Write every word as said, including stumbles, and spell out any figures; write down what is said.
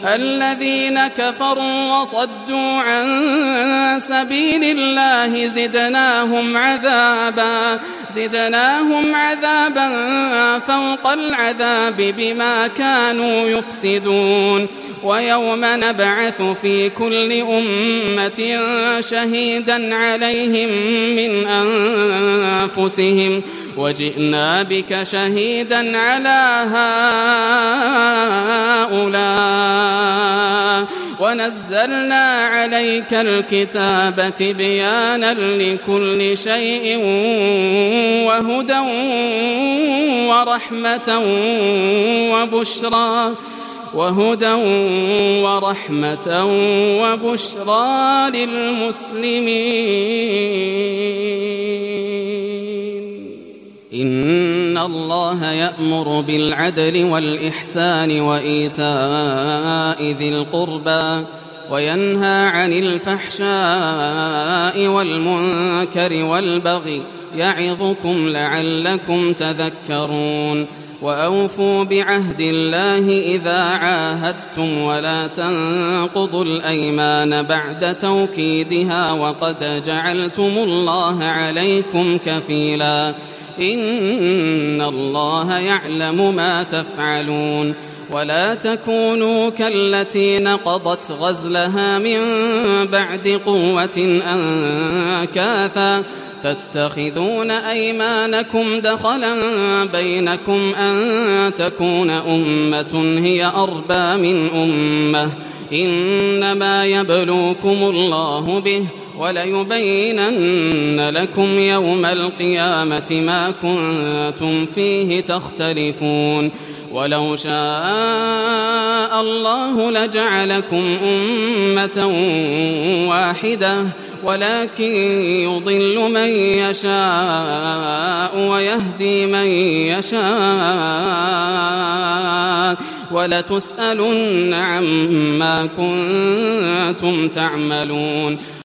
الذين كفروا وصدوا عن سبيل الله زدناهم عذابا زدناهم عذابا فوق العذاب بما كانوا يفسدون ويوم نبعث في كل أمة شهيدا عليهم من أنفسهم وجئنا بك شهيدا على هؤلاء ونزلنا عليك الكتاب تبيانا لكل شيء وهدى ورحمة وبشرى وهدى ورحمة وبشرى للمسلمين. إن الله يأمر بالعدل والإحسان وإيتاء ذي القربى وينهى عن الفحشاء والمنكر والبغي يعظكم لعلكم تذكرون. وأوفوا بعهد الله إذا عاهدتم ولا تنقضوا الأيمان بعد توكيدها وقد جعلتم الله عليكم كفيلا إن الله يعلم ما تفعلون. ولا تكونوا كالتي نقضت غزلها من بعد قوة أنكاثا تتخذون أيمانكم دخلا بينكم أن تكون أمة هي أربى من أمة إنما يبلوكم الله به وليبينن لكم يوم القيامة ما كنتم فيه تختلفون. ولو شاء الله لجعلكم أمة واحدة ولكن يضل من يشاء ويهدي من يشاء ولتسألن عما كنتم تعملون.